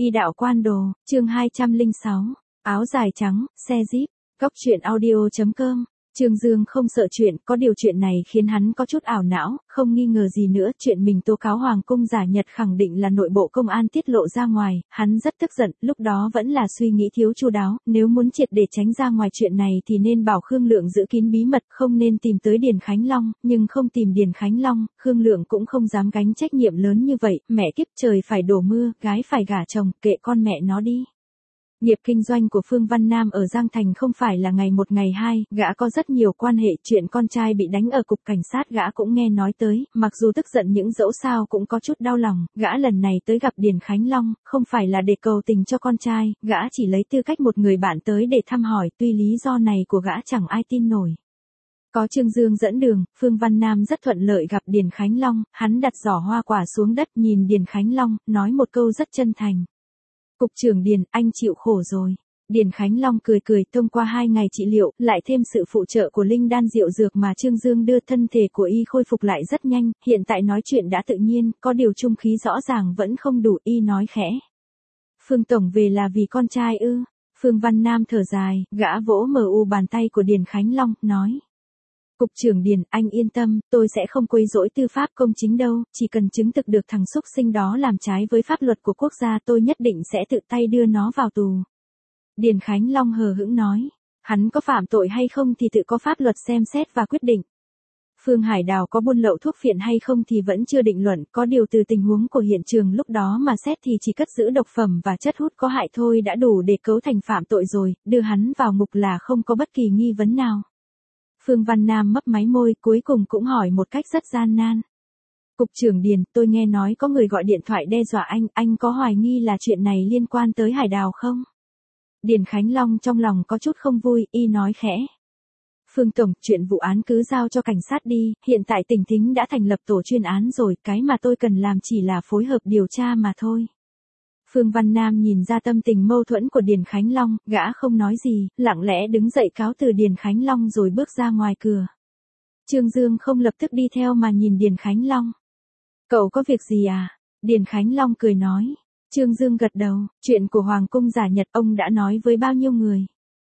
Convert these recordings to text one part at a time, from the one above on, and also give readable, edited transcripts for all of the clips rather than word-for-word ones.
Y đạo quan đồ, chương 206, áo dài trắng, xe jeep, góc truyện audio.com. Trương Dương không sợ chuyện, có điều chuyện này khiến hắn có chút ảo não, không nghi ngờ gì nữa, chuyện mình tố cáo Hoàng cung giả Nhật khẳng định là nội bộ công an tiết lộ ra ngoài, hắn rất tức giận, lúc đó vẫn là suy nghĩ thiếu chu đáo, nếu muốn triệt để tránh ra ngoài chuyện này thì nên bảo Khương Lượng giữ kín bí mật, không nên tìm tới Điền Khánh Long, nhưng không tìm Điền Khánh Long, Khương Lượng cũng không dám gánh trách nhiệm lớn như vậy, mẹ kiếp, trời phải đổ mưa, gái phải gả chồng, kệ con mẹ nó đi. Nghiệp kinh doanh của Phương Văn Nam ở Giang Thành không phải là ngày một ngày hai, gã có rất nhiều quan hệ, chuyện con trai bị đánh ở cục cảnh sát gã cũng nghe nói tới, mặc dù tức giận những dẫu sao cũng có chút đau lòng, gã lần này tới gặp Điền Khánh Long, không phải là để cầu tình cho con trai, gã chỉ lấy tư cách một người bạn tới để thăm hỏi, tuy lý do này của gã chẳng ai tin nổi. Có Trương Dương dẫn đường, Phương Văn Nam rất thuận lợi gặp Điền Khánh Long, hắn đặt giỏ hoa quả xuống đất nhìn Điền Khánh Long, nói một câu rất chân thành. Cục trưởng Điền, anh chịu khổ rồi. Điền Khánh Long cười cười, thông qua 2 ngày trị liệu, lại thêm sự phụ trợ của linh đan diệu dược mà Trương Dương đưa, thân thể của y khôi phục lại rất nhanh, hiện tại nói chuyện đã tự nhiên, có điều trung khí rõ ràng vẫn không đủ, y nói khẽ. Phương Tổng về là vì con trai ư? Phương Văn Nam thở dài, gã vỗ mờ bàn tay của Điền Khánh Long, nói. Cục trưởng Điền, anh yên tâm, tôi sẽ không quấy rối tư pháp công chính đâu, chỉ cần chứng thực được thằng xúc sinh đó làm trái với pháp luật của quốc gia tôi nhất định sẽ tự tay đưa nó vào tù. Điền Khánh Long hờ hững nói, hắn có phạm tội hay không thì tự có pháp luật xem xét và quyết định. Phương Hải Đào có buôn lậu thuốc phiện hay không thì vẫn chưa định luận, có điều từ tình huống của hiện trường lúc đó mà xét thì chỉ cất giữ độc phẩm và chất hút có hại thôi đã đủ để cấu thành phạm tội rồi, đưa hắn vào ngục là không có bất kỳ nghi vấn nào. Phương Văn Nam mấp máy môi, cuối cùng cũng hỏi một cách rất gian nan. Cục trưởng Điền, tôi nghe nói có người gọi điện thoại đe dọa anh có hoài nghi là chuyện này liên quan tới Hải Đào không? Điền Khánh Long trong lòng có chút không vui, y nói khẽ. Phương Tổng, chuyện vụ án cứ giao cho cảnh sát đi, hiện tại tỉnh Thính đã thành lập tổ chuyên án rồi, cái mà tôi cần làm chỉ là phối hợp điều tra mà thôi. Phương Văn Nam nhìn ra tâm tình mâu thuẫn của Điền Khánh Long, gã không nói gì, lặng lẽ đứng dậy cáo từ Điền Khánh Long rồi bước ra ngoài cửa. Trương Dương không lập tức đi theo mà nhìn Điền Khánh Long. Cậu có việc gì à? Điền Khánh Long cười nói. Trương Dương gật đầu, chuyện của Hoàng cung giả Nhật ông đã nói với bao nhiêu người?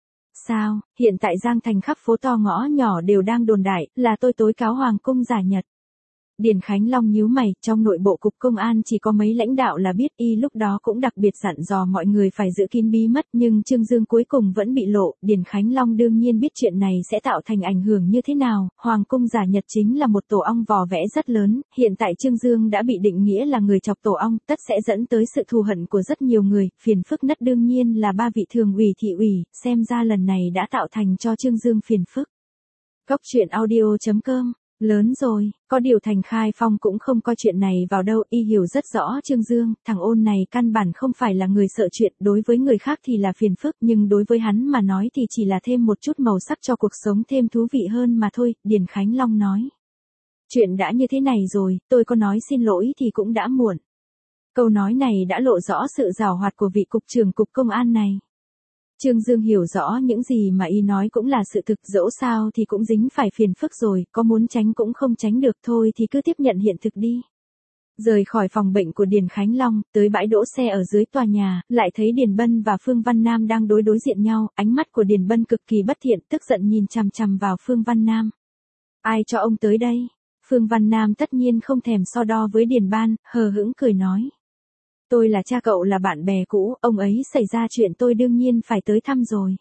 Sao, hiện tại Giang Thành khắp phố to ngõ nhỏ đều đang đồn đại, là tôi tố cáo Hoàng cung giả Nhật. Điền Khánh Long nhíu mày, trong nội bộ cục công an chỉ có mấy lãnh đạo là biết, y lúc đó cũng đặc biệt dặn dò mọi người phải giữ kín bí mật, nhưng Trương Dương cuối cùng vẫn bị lộ, Điền Khánh Long đương nhiên biết chuyện này sẽ tạo thành ảnh hưởng như thế nào, Hoàng cung giả Nhật chính là một tổ ong vò vẽ rất lớn, hiện tại Trương Dương đã bị định nghĩa là người chọc tổ ong, tất sẽ dẫn tới sự thù hận của rất nhiều người, phiền phức nhất đương nhiên là 3 vị thường ủy thị ủy, xem ra lần này đã tạo thành cho Trương Dương phiền phức. Góc truyện audio.com. Lớn rồi, có điều Thành Khai Phong cũng không coi chuyện này vào đâu, y hiểu rất rõ Trương Dương, thằng ôn này căn bản không phải là người sợ chuyện, đối với người khác thì là phiền phức, nhưng đối với hắn mà nói thì chỉ là thêm một chút màu sắc cho cuộc sống thêm thú vị hơn mà thôi, Điền Khánh Long nói. Chuyện đã như thế này rồi, tôi có nói xin lỗi thì cũng đã muộn. Câu nói này đã lộ rõ sự giàu hoạt của vị cục trưởng cục công an này. Trương Dương hiểu rõ những gì mà y nói cũng là sự thực, dẫu sao thì cũng dính phải phiền phức rồi, có muốn tránh cũng không tránh được thôi thì cứ tiếp nhận hiện thực đi. Rời khỏi phòng bệnh của Điền Khánh Long, tới bãi đỗ xe ở dưới tòa nhà, lại thấy Điền Bân và Phương Văn Nam đang đối diện nhau, ánh mắt của Điền Bân cực kỳ bất thiện, tức giận nhìn chằm chằm vào Phương Văn Nam. Ai cho ông tới đây? Phương Văn Nam tất nhiên không thèm so đo với Điền Ban, hờ hững cười nói. Tôi là cha cậu là bạn bè cũ, ông ấy xảy ra chuyện tôi đương nhiên phải tới thăm rồi.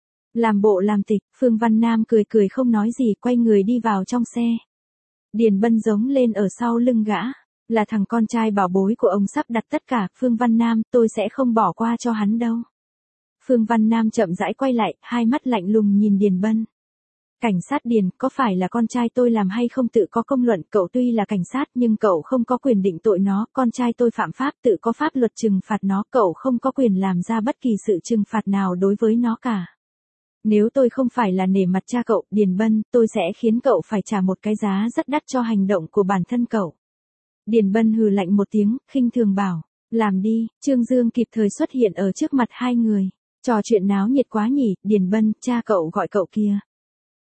Làm bộ làm tịch, Phương Văn Nam cười cười không nói gì, quay người đi vào trong xe. Điền Bân giống lên ở sau lưng gã, là thằng con trai bảo bối của ông sắp đặt tất cả, Phương Văn Nam, tôi sẽ không bỏ qua cho hắn đâu. Phương Văn Nam chậm rãi quay lại, hai mắt lạnh lùng nhìn Điền Bân. Cảnh sát Điền, có phải là con trai tôi làm hay không tự có công luận, cậu tuy là cảnh sát nhưng cậu không có quyền định tội nó, con trai tôi phạm pháp tự có pháp luật trừng phạt nó, cậu không có quyền làm ra bất kỳ sự trừng phạt nào đối với nó cả. Nếu tôi không phải là nể mặt cha cậu, Điền Bân, tôi sẽ khiến cậu phải trả một cái giá rất đắt cho hành động của bản thân cậu. Điền Bân hừ lạnh một tiếng, khinh thường bảo, làm đi, Trương Dương kịp thời xuất hiện ở trước mặt hai người. Trò chuyện náo nhiệt quá nhỉ, Điền Bân, cha cậu gọi cậu kìa.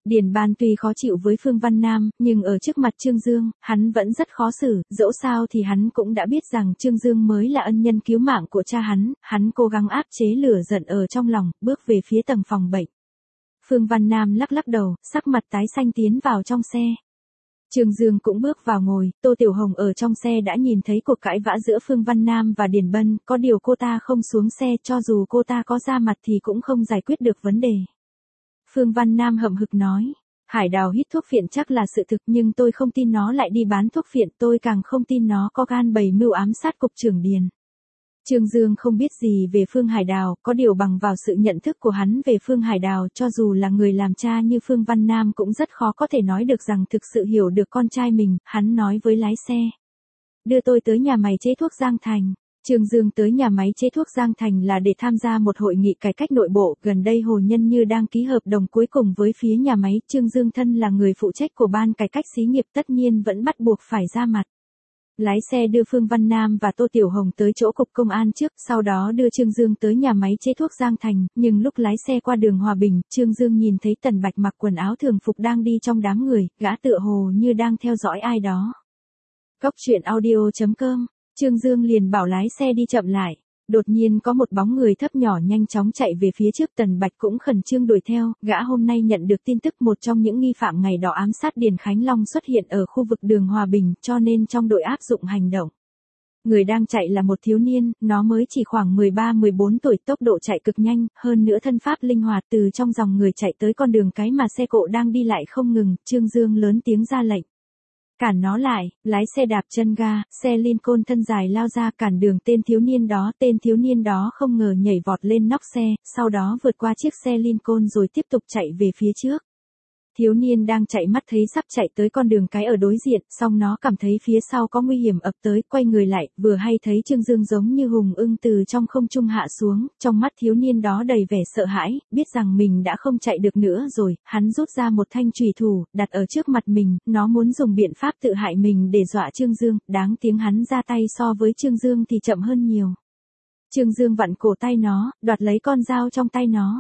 Điền Ban tuy khó chịu với Phương Văn Nam, nhưng ở trước mặt Trương Dương, hắn vẫn rất khó xử, dẫu sao thì hắn cũng đã biết rằng Trương Dương mới là ân nhân cứu mạng của cha hắn cố gắng áp chế lửa giận ở trong lòng, bước về phía tầng phòng bệnh. Phương Văn Nam lắc lắc đầu, sắc mặt tái xanh tiến vào trong xe. Trương Dương cũng bước vào ngồi, Tô Tiểu Hồng ở trong xe đã nhìn thấy cuộc cãi vã giữa Phương Văn Nam và Điền Bân, có điều cô ta không xuống xe, cho dù cô ta có ra mặt thì cũng không giải quyết được vấn đề. Phương Văn Nam hậm hực nói, Hải Đào hít thuốc phiện chắc là sự thực nhưng tôi không tin nó lại đi bán thuốc phiện, tôi càng không tin nó có gan bày mưu ám sát cục trưởng Điền. Trương Dương không biết gì về Phương Hải Đào, có điều bằng vào sự nhận thức của hắn về Phương Hải Đào, cho dù là người làm cha như Phương Văn Nam cũng rất khó có thể nói được rằng thực sự hiểu được con trai mình, hắn nói với lái xe. Đưa tôi tới nhà máy chế thuốc Giang Thành. Trương Dương tới nhà máy chế thuốc Giang Thành là để tham gia một hội nghị cải cách nội bộ, gần đây Hồ Nhân Như đang ký hợp đồng cuối cùng với phía nhà máy, Trương Dương thân là người phụ trách của ban cải cách xí nghiệp tất nhiên vẫn bắt buộc phải ra mặt. Lái xe đưa Phương Văn Nam và Tô Tiểu Hồng tới chỗ cục công an trước, sau đó đưa Trương Dương tới nhà máy chế thuốc Giang Thành, nhưng lúc lái xe qua đường Hòa Bình, Trương Dương nhìn thấy Tần Bạch mặc quần áo thường phục đang đi trong đám người, gã tựa hồ như đang theo dõi ai đó. Góc truyện audio.com, Trương Dương liền bảo lái xe đi chậm lại. Đột nhiên có một bóng người thấp nhỏ nhanh chóng chạy về phía trước, Tần Bạch cũng khẩn trương đuổi theo, gã hôm nay nhận được tin tức một trong những nghi phạm ngày đó ám sát Điền Khánh Long xuất hiện ở khu vực đường Hòa Bình, cho nên trong đội áp dụng hành động. Người đang chạy là một thiếu niên, nó mới chỉ khoảng 13-14 tuổi, tốc độ chạy cực nhanh, hơn nữa thân pháp linh hoạt, từ trong dòng người chạy tới con đường cái mà xe cộ đang đi lại không ngừng, Trương Dương lớn tiếng ra lệnh. Cản nó lại, lái xe đạp chân ga, xe Lincoln thân dài lao ra cản đường tên thiếu niên đó không ngờ nhảy vọt lên nóc xe, sau đó vượt qua chiếc xe Lincoln rồi tiếp tục chạy về phía trước. Thiếu niên đang chạy mắt thấy sắp chạy tới con đường cái ở đối diện, song nó cảm thấy phía sau có nguy hiểm ập tới, quay người lại, vừa hay thấy Trương Dương giống như hùng ưng từ trong không trung hạ xuống, trong mắt thiếu niên đó đầy vẻ sợ hãi, biết rằng mình đã không chạy được nữa rồi, hắn rút ra một thanh chùy thủ, đặt ở trước mặt mình, nó muốn dùng biện pháp tự hại mình để dọa Trương Dương, đáng tiếng hắn ra tay so với Trương Dương thì chậm hơn nhiều. Trương Dương vặn cổ tay nó, đoạt lấy con dao trong tay nó.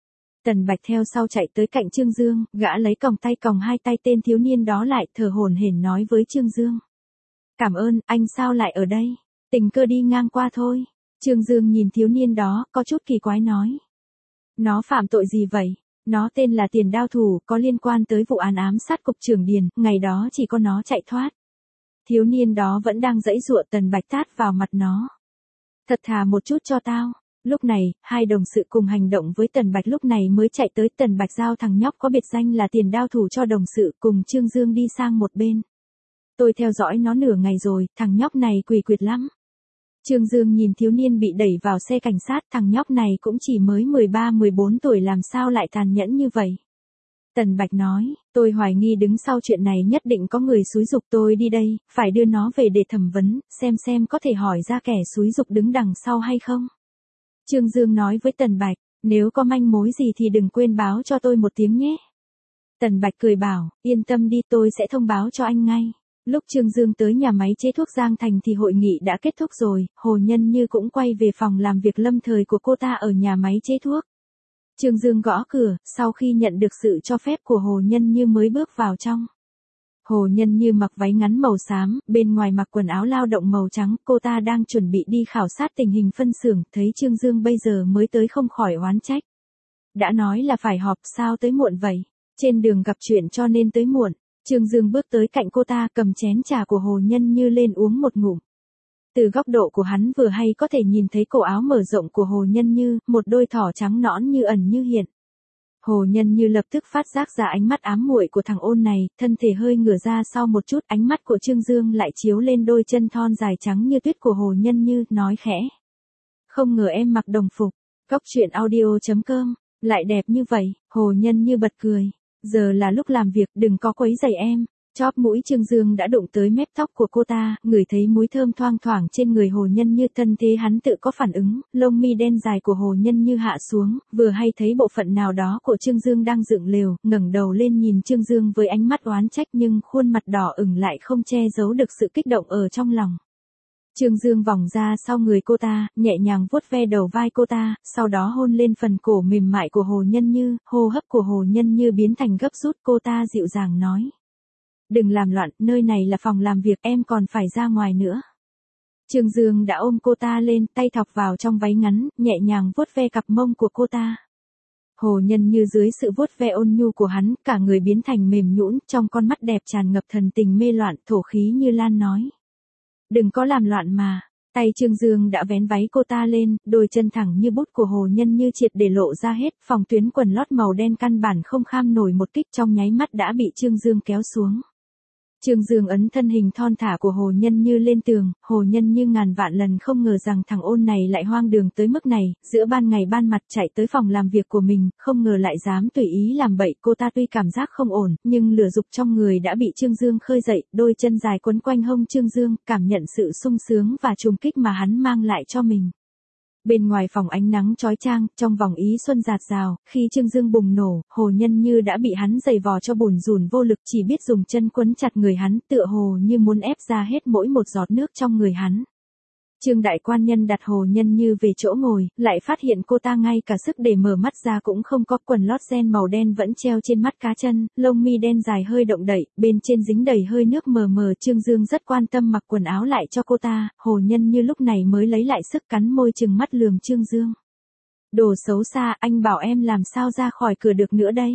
Tần Bạch theo sau chạy tới cạnh Trương Dương, gã lấy còng tay còng hai tay tên thiếu niên đó lại, thở hổn hển nói với Trương Dương. Cảm ơn, anh sao lại ở đây? Tình cờ đi ngang qua thôi. Trương Dương nhìn thiếu niên đó, có chút kỳ quái nói. Nó phạm tội gì vậy? Nó tên là Tiền Đao Thủ, có liên quan tới vụ án ám sát cục trưởng Điền, ngày đó chỉ có nó chạy thoát. Thiếu niên đó vẫn đang giãy giụa, Tần Bạch tát vào mặt nó. Thật thà một chút cho tao. Lúc này, hai đồng sự cùng hành động với Tần Bạch lúc này mới chạy tới, Tần Bạch giao thằng nhóc có biệt danh là Tiền Đao Thủ cho đồng sự, cùng Trương Dương đi sang một bên. Tôi theo dõi nó nửa ngày rồi, thằng nhóc này quỷ quyệt lắm. Trương Dương nhìn thiếu niên bị đẩy vào xe cảnh sát, thằng nhóc này cũng chỉ mới 13-14 tuổi, làm sao lại tàn nhẫn như vậy. Tần Bạch nói, tôi hoài nghi đứng sau chuyện này nhất định có người xúi giục tôi đi đây, phải đưa nó về để thẩm vấn, xem có thể hỏi ra kẻ xúi giục đứng đằng sau hay không. Trương Dương nói với Tần Bạch, nếu có manh mối gì thì đừng quên báo cho tôi một tiếng nhé. Tần Bạch cười bảo, yên tâm đi, tôi sẽ thông báo cho anh ngay. Lúc Trương Dương tới nhà máy chế thuốc Giang Thành thì hội nghị đã kết thúc rồi, Hồ Nhân Như cũng quay về phòng làm việc lâm thời của cô ta ở nhà máy chế thuốc. Trương Dương gõ cửa, sau khi nhận được sự cho phép của Hồ Nhân Như mới bước vào trong. Hồ Nhân Như mặc váy ngắn màu xám, bên ngoài mặc quần áo lao động màu trắng, cô ta đang chuẩn bị đi khảo sát tình hình phân xưởng, thấy Trương Dương bây giờ mới tới không khỏi oán trách. Đã nói là phải họp, sao tới muộn vậy? Trên đường gặp chuyện cho nên tới muộn. Trương Dương bước tới cạnh cô ta, cầm chén trà của Hồ Nhân Như lên uống một ngụm. Từ góc độ của hắn vừa hay có thể nhìn thấy cổ áo mở rộng của Hồ Nhân Như, một đôi thỏ trắng nõn như ẩn như hiện. Hồ Nhân Như lập tức phát giác ra ánh mắt ám muội của thằng ôn này, thân thể hơi ngửa ra sau một chút, ánh mắt của Trương Dương lại chiếu lên đôi chân thon dài trắng như tuyết của Hồ Nhân Như, nói khẽ. Không ngờ em mặc đồng phục, góc truyện audio.com, lại đẹp như vậy. Hồ Nhân Như bật cười. Giờ là lúc làm việc, đừng có quấy rầy em. Chóp mũi Trương Dương đã đụng tới mép tóc của cô ta, ngửi thấy mùi thơm thoang thoảng trên người Hồ Nhân Như, thân thế hắn tự có phản ứng, lông mi đen dài của Hồ Nhân Như hạ xuống, vừa hay thấy bộ phận nào đó của Trương Dương đang dựng lều, ngẩng đầu lên nhìn Trương Dương với ánh mắt oán trách, nhưng khuôn mặt đỏ ửng lại không che giấu được sự kích động ở trong lòng. Trương Dương vòng ra sau người cô ta, nhẹ nhàng vuốt ve đầu vai cô ta, sau đó hôn lên phần cổ mềm mại của Hồ Nhân Như, hô hấp của Hồ Nhân Như biến thành gấp rút, cô ta dịu dàng nói. Đừng làm loạn, nơi này là phòng làm việc, em còn phải ra ngoài nữa. Trương Dương đã ôm cô ta lên, tay thọc vào trong váy ngắn, nhẹ nhàng vuốt ve cặp mông của cô ta. Hồ Nhân Như dưới sự vuốt ve ôn nhu của hắn, cả người biến thành mềm nhũn, trong con mắt đẹp tràn ngập thần tình mê loạn, thổ khí như lan nói. Đừng có làm loạn mà. Tay Trương Dương đã vén váy cô ta lên, đôi chân thẳng như bút của Hồ Nhân Như triệt để lộ ra hết, phòng tuyến quần lót màu đen căn bản không kham nổi một kích, trong nháy mắt đã bị Trương Dương kéo xuống. Trương Dương ấn thân hình thon thả của Hồ Nhân Như lên tường, Hồ Nhân Như ngàn vạn lần không ngờ rằng thằng ôn này lại hoang đường tới mức này, giữa ban ngày ban mặt chạy tới phòng làm việc của mình, không ngờ lại dám tùy ý làm bậy. Cô ta tuy cảm giác không ổn, nhưng lửa dục trong người đã bị Trương Dương khơi dậy, đôi chân dài quấn quanh hông Trương Dương, cảm nhận sự sung sướng và trùng kích mà hắn mang lại cho mình. Bên ngoài phòng ánh nắng chói chang, trong vòng ý xuân rạt rào, khi Trương Dương bùng nổ, Hồ Nhân Như đã bị hắn giày vò cho bủn rủn vô lực, chỉ biết dùng chân quấn chặt người hắn, tựa hồ như muốn ép ra hết mỗi một giọt nước trong người hắn. Trương đại quan nhân đặt Hồ Nhân Như về chỗ ngồi, lại phát hiện cô ta ngay cả sức để mở mắt ra cũng không có, quần lót ren màu đen vẫn treo trên mắt cá chân, lông mi đen dài hơi động đậy, bên trên dính đầy hơi nước mờ mờ. Trương Dương rất quan tâm mặc quần áo lại cho cô ta, Hồ Nhân Như lúc này mới lấy lại sức cắn môi trừng mắt lườm Trương Dương. Đồ xấu xa, anh bảo em làm sao ra khỏi cửa được nữa đây.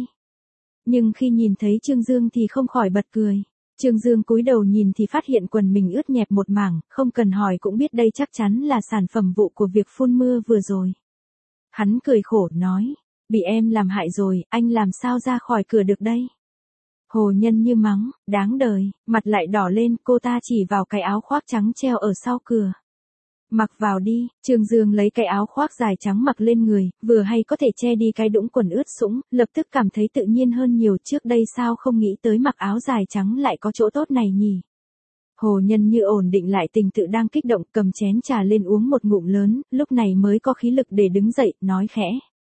Nhưng khi nhìn thấy Trương Dương thì không khỏi bật cười. Trương Dương cúi đầu nhìn thì phát hiện quần mình ướt nhẹp một mảng, không cần hỏi cũng biết đây chắc chắn là sản phẩm vụ của việc phun mưa vừa rồi. Hắn cười khổ nói, bị em làm hại rồi, anh làm sao ra khỏi cửa được đây. Hồ Nhân Như mắng, đáng đời, mặt lại đỏ lên, cô ta chỉ vào cái áo khoác trắng treo ở sau cửa. Mặc vào đi. Trương Dương lấy cái áo khoác dài trắng mặc lên người, vừa hay có thể che đi cái đũng quần ướt sũng, lập tức cảm thấy tự nhiên hơn nhiều, trước đây sao không nghĩ tới mặc áo dài trắng lại có chỗ tốt này nhỉ. Hồ Nhân Như ổn định lại tình tự đang kích động, cầm chén trà lên uống một ngụm lớn, lúc này mới có khí lực để đứng dậy, nói khẽ.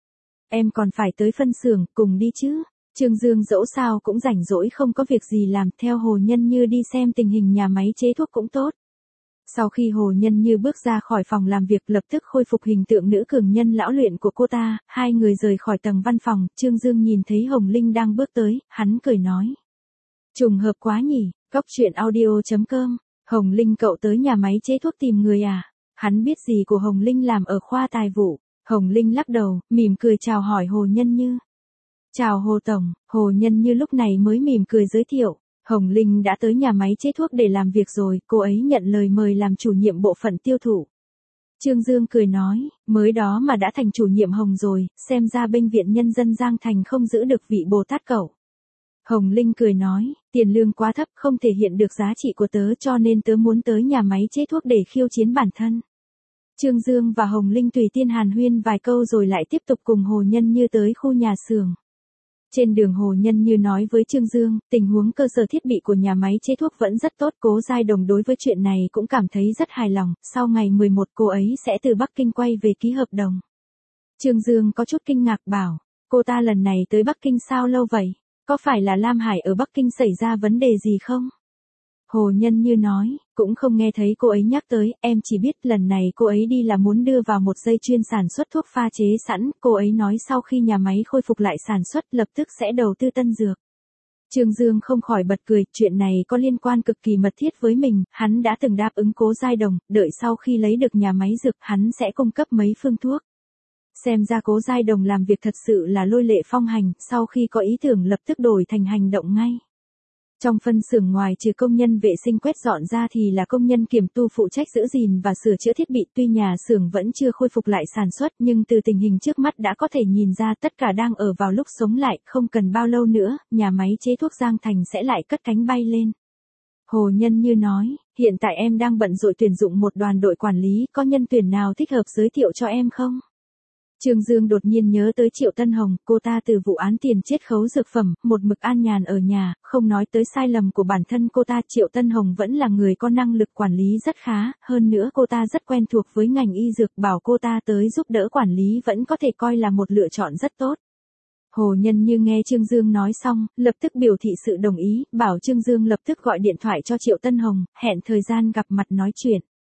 Em còn phải tới phân xưởng, cùng đi chứ. Trương Dương dẫu sao cũng rảnh rỗi không có việc gì làm, theo Hồ Nhân Như đi xem tình hình nhà máy chế thuốc cũng tốt. Sau khi Hồ Nhân Như bước ra khỏi phòng làm việc, lập tức khôi phục hình tượng nữ cường nhân lão luyện của cô ta, hai người rời khỏi tầng văn phòng, Trương Dương nhìn thấy Hồng Linh đang bước tới, hắn cười nói. Trùng hợp quá nhỉ, coctruyện.audio.com, Hồng Linh cậu tới nhà máy chế thuốc tìm người à? Hắn biết gì của Hồng Linh làm ở khoa tài vụ. Hồng Linh lắc đầu, mỉm cười chào hỏi Hồ Nhân Như. Chào Hồ Tổng. Hồ Nhân Như lúc này mới mỉm cười giới thiệu. Hồng Linh đã tới nhà máy chế thuốc để làm việc rồi, cô ấy nhận lời mời làm chủ nhiệm bộ phận tiêu thụ. Trương Dương cười nói, mới đó mà đã thành chủ nhiệm Hồng rồi, xem ra bệnh viện nhân dân Giang Thành không giữ được vị Bồ Tát cậu. Hồng Linh cười nói, tiền lương quá thấp không thể hiện được giá trị của tớ cho nên tớ muốn tới nhà máy chế thuốc để khiêu chiến bản thân. Trương Dương và Hồng Linh tùy tiên hàn huyên vài câu rồi lại tiếp tục cùng Hồ Nhân Như tới khu nhà xưởng. Trên đường Hồ Nhân Như nói với Trương Dương, tình huống cơ sở thiết bị của nhà máy chế thuốc vẫn rất tốt, Cố Giai Đồng đối với chuyện này cũng cảm thấy rất hài lòng, sau ngày 11 cô ấy sẽ từ Bắc Kinh quay về ký hợp đồng. Trương Dương có chút kinh ngạc bảo, cô ta lần này tới Bắc Kinh sao lâu vậy? Có phải là Lam Hải ở Bắc Kinh xảy ra vấn đề gì không? Hồ Nhân Như nói, cũng không nghe thấy cô ấy nhắc tới, em chỉ biết lần này cô ấy đi là muốn đưa vào một dây chuyền sản xuất thuốc pha chế sẵn, cô ấy nói sau khi nhà máy khôi phục lại sản xuất lập tức sẽ đầu tư tân dược. Trương Dương không khỏi bật cười, chuyện này có liên quan cực kỳ mật thiết với mình, hắn đã từng đáp ứng Cố Giai Đồng, đợi sau khi lấy được nhà máy dược hắn sẽ cung cấp mấy phương thuốc. Xem ra Cố Giai Đồng làm việc thật sự là lôi lệ phong hành, sau khi có ý tưởng lập tức đổi thành hành động ngay. Trong phân xưởng ngoài trừ công nhân vệ sinh quét dọn ra thì là công nhân kiểm tu phụ trách giữ gìn và sửa chữa thiết bị, tuy nhà xưởng vẫn chưa khôi phục lại sản xuất nhưng từ tình hình trước mắt đã có thể nhìn ra tất cả đang ở vào lúc sống lại, không cần bao lâu nữa, nhà máy chế thuốc Giang Thành sẽ lại cất cánh bay lên. Hồ Nhân Như nói, hiện tại em đang bận rộn tuyển dụng một đoàn đội quản lý, có nhân tuyển nào thích hợp giới thiệu cho em không? Trương Dương đột nhiên nhớ tới Triệu Tân Hồng, cô ta từ vụ án tiền chiết khấu dược phẩm, một mực an nhàn ở nhà, không nói tới sai lầm của bản thân cô ta, Triệu Tân Hồng vẫn là người có năng lực quản lý rất khá, hơn nữa cô ta rất quen thuộc với ngành y dược, bảo cô ta tới giúp đỡ quản lý vẫn có thể coi là một lựa chọn rất tốt. Hồ Nhân Như nghe Trương Dương nói xong, lập tức biểu thị sự đồng ý, bảo Trương Dương lập tức gọi điện thoại cho Triệu Tân Hồng, hẹn thời gian gặp mặt nói chuyện.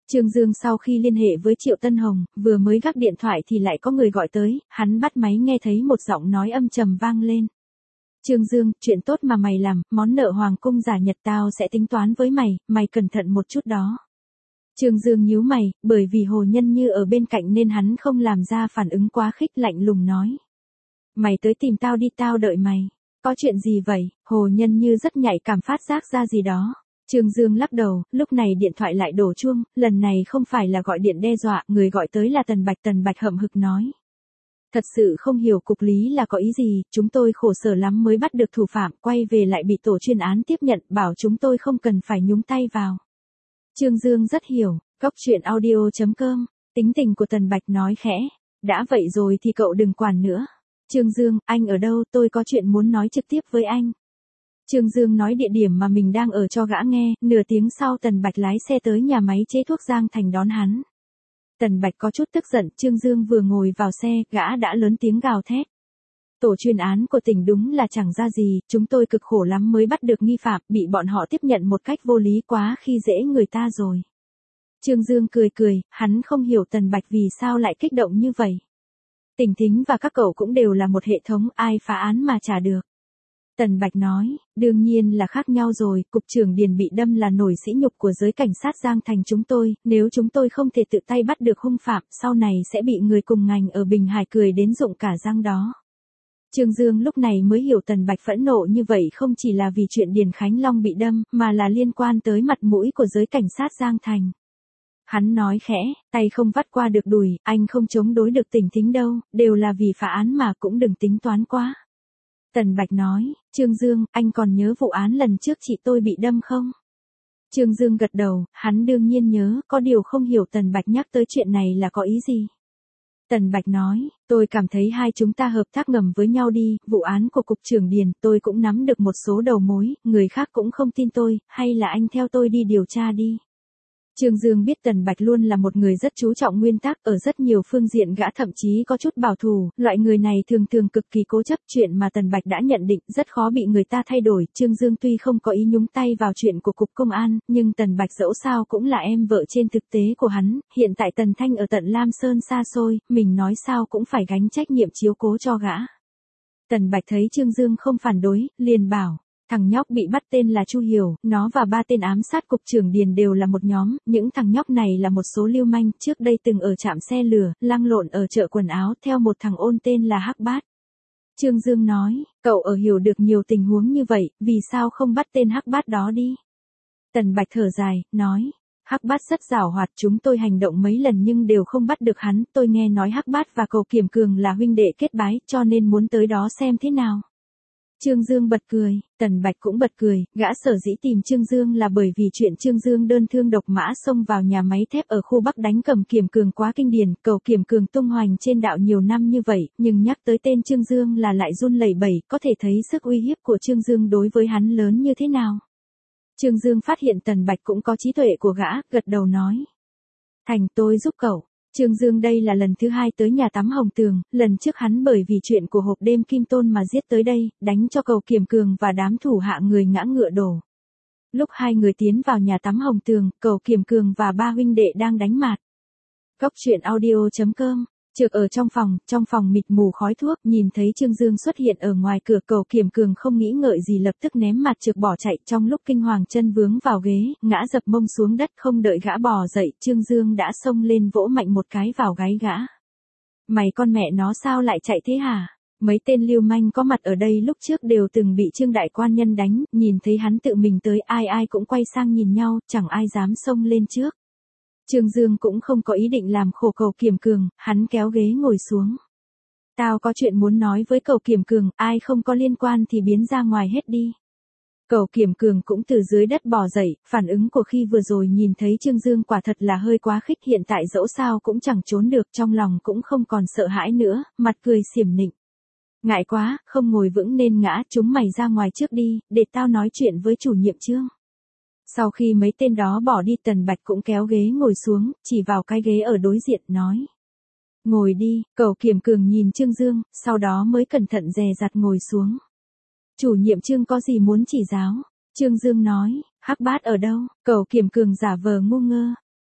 Trương Dương sau khi liên hệ với Triệu Tân Hồng, vừa mới gác điện thoại thì lại có người gọi tới, hắn bắt máy nghe thấy một giọng nói âm trầm vang lên. Trương Dương, chuyện tốt mà mày làm, món nợ hoàng cung giả nhật tao sẽ tính toán với mày, mày cẩn thận một chút đó. Trương Dương nhíu mày, bởi vì Hồ Nhân Như ở bên cạnh nên hắn không làm ra phản ứng quá khích, lạnh lùng nói. Mày tới tìm tao đi, tao đợi mày. Có chuyện gì vậy? Hồ Nhân Như rất nhạy cảm phát giác ra gì đó. Trương Dương lắc đầu, lúc này điện thoại lại đổ chuông, lần này không phải là gọi điện đe dọa, người gọi tới là Tần Bạch hậm hực nói. Thật sự không hiểu cục lý là có ý gì, chúng tôi khổ sở lắm mới bắt được thủ phạm, quay về lại bị tổ chuyên án tiếp nhận, bảo chúng tôi không cần phải nhúng tay vào. Trương Dương rất hiểu, Cóc Truyện Audio.com, tính tình của Tần Bạch nói khẽ, đã vậy rồi thì cậu đừng quản nữa. Trương Dương, anh ở đâu, tôi có chuyện muốn nói trực tiếp với anh. Trương Dương nói địa điểm mà mình đang ở cho gã nghe, nửa tiếng sau Tần Bạch lái xe tới nhà máy chế thuốc Giang Thành đón hắn. Tần Bạch có chút tức giận, Trương Dương vừa ngồi vào xe, gã đã lớn tiếng gào thét. Tổ chuyên án của tỉnh đúng là chẳng ra gì, chúng tôi cực khổ lắm mới bắt được nghi phạm, bị bọn họ tiếp nhận một cách vô lý quá khi dễ người ta rồi. Trương Dương cười cười, hắn không hiểu Tần Bạch vì sao lại kích động như vậy. Tỉnh Thính và các cậu cũng đều là một hệ thống, ai phá án mà trả được. Tần Bạch nói, đương nhiên là khác nhau rồi, cục trưởng Điền bị đâm là nổi sỉ nhục của giới cảnh sát Giang Thành chúng tôi, nếu chúng tôi không thể tự tay bắt được hung phạm, sau này sẽ bị người cùng ngành ở Bình Hải cười đến rụng cả răng đó. Trương Dương lúc này mới hiểu Tần Bạch phẫn nộ như vậy không chỉ là vì chuyện Điền Khánh Long bị đâm, mà là liên quan tới mặt mũi của giới cảnh sát Giang Thành. Hắn nói khẽ, tay không vắt qua được đùi, anh không chống đối được Tỉnh Thính đâu, đều là vì phá án mà cũng đừng tính toán quá. Tần Bạch nói, Trương Dương, anh còn nhớ vụ án lần trước chị tôi bị đâm không? Trương Dương gật đầu, hắn đương nhiên nhớ, có điều không hiểu Tần Bạch nhắc tới chuyện này là có ý gì. Tần Bạch nói, tôi cảm thấy hai chúng ta hợp tác ngầm với nhau đi, vụ án của cục trưởng Điền, tôi cũng nắm được một số đầu mối, người khác cũng không tin tôi, hay là anh theo tôi đi điều tra đi. Trương Dương biết Tần Bạch luôn là một người rất chú trọng nguyên tắc, ở rất nhiều phương diện gã thậm chí có chút bảo thủ, loại người này thường thường cực kỳ cố chấp, chuyện mà Tần Bạch đã nhận định rất khó bị người ta thay đổi. Trương Dương tuy không có ý nhúng tay vào chuyện của cục công an, nhưng Tần Bạch dẫu sao cũng là em vợ trên thực tế của hắn, hiện tại Tần Thanh ở tận Lam Sơn xa xôi, mình nói sao cũng phải gánh trách nhiệm chiếu cố cho gã. Tần Bạch thấy Trương Dương không phản đối, liền bảo. Thằng nhóc bị bắt tên là Chu Hiểu, nó và ba tên ám sát cục trưởng Điền đều là một nhóm, những thằng nhóc này là một số lưu manh, trước đây từng ở trạm xe lửa, lăn lộn ở chợ quần áo theo một thằng ôn tên là Hắc Bát. Trương Dương nói, cậu hiểu được nhiều tình huống như vậy, vì sao không bắt tên Hắc Bát đó đi? Tần Bạch thở dài, nói, Hắc Bát rất giảo hoạt, chúng tôi hành động mấy lần nhưng đều không bắt được hắn, tôi nghe nói Hắc Bát và Cầu Kiểm Cường là huynh đệ kết bái, cho nên muốn tới đó xem thế nào. Trương Dương bật cười, Tần Bạch cũng bật cười, gã sở dĩ tìm Trương Dương là bởi vì chuyện Trương Dương đơn thương độc mã xông vào nhà máy thép ở khu Bắc đánh Cầm Kiểm Cường quá kinh điển, Cầu Kiểm Cường tung hoành trên đạo nhiều năm như vậy, nhưng nhắc tới tên Trương Dương là lại run lẩy bẩy, có thể thấy sức uy hiếp của Trương Dương đối với hắn lớn như thế nào. Trương Dương phát hiện Tần Bạch cũng có trí tuệ của gã, gật đầu nói. Thành, tôi giúp cậu. Trương Dương đây là lần thứ hai tới nhà tắm Hồng Tường, lần trước hắn bởi vì chuyện của hộp đêm Kim Tôn mà giết tới đây, đánh cho Cầu Kiểm Cường và đám thủ hạ người ngã ngựa đổ. Lúc hai người tiến vào nhà tắm Hồng Tường, Cầu Kiểm Cường và ba huynh đệ đang đánh mạt. Cóc Truyện Audio.com. Trực ở trong phòng mịt mù khói thuốc, nhìn thấy Trương Dương xuất hiện ở ngoài cửa, Cầu Kiểm Cường không nghĩ ngợi gì lập tức ném mặt trược bỏ chạy, trong lúc kinh hoàng chân vướng vào ghế, ngã dập mông xuống đất, không đợi gã bò dậy, Trương Dương đã xông lên vỗ mạnh một cái vào gáy gã. Mày con mẹ nó sao lại chạy thế hả? Mấy tên lưu manh có mặt ở đây lúc trước đều từng bị Trương đại quan nhân đánh, nhìn thấy hắn tự mình tới, ai ai cũng quay sang nhìn nhau, chẳng ai dám xông lên trước. Trương Dương cũng không có ý định làm khổ Cầu Kiểm Cường, hắn kéo ghế ngồi xuống. Tao có chuyện muốn nói với Cầu Kiểm Cường, ai không có liên quan thì biến ra ngoài hết đi. Cầu Kiểm Cường cũng từ dưới đất bò dậy, phản ứng của khi vừa rồi nhìn thấy Trương Dương quả thật là hơi quá khích, hiện tại dẫu sao cũng chẳng trốn được, trong lòng cũng không còn sợ hãi nữa, mặt cười xiểm nịnh. Ngại quá, không ngồi vững nên ngã, chúng mày ra ngoài trước đi, để tao nói chuyện với chủ nhiệm Trương. Sau khi mấy tên đó bỏ đi, Tần Bạch cũng kéo ghế ngồi xuống, chỉ vào cái ghế ở đối diện, nói. Ngồi đi, Cầu Kiểm Cường nhìn Trương Dương, sau đó mới cẩn thận dè dặt ngồi xuống. Chủ nhiệm Trương có gì muốn chỉ giáo? Trương Dương nói, Hắc Bát ở đâu? Cầu Kiểm Cường giả vờ ngu ngơ.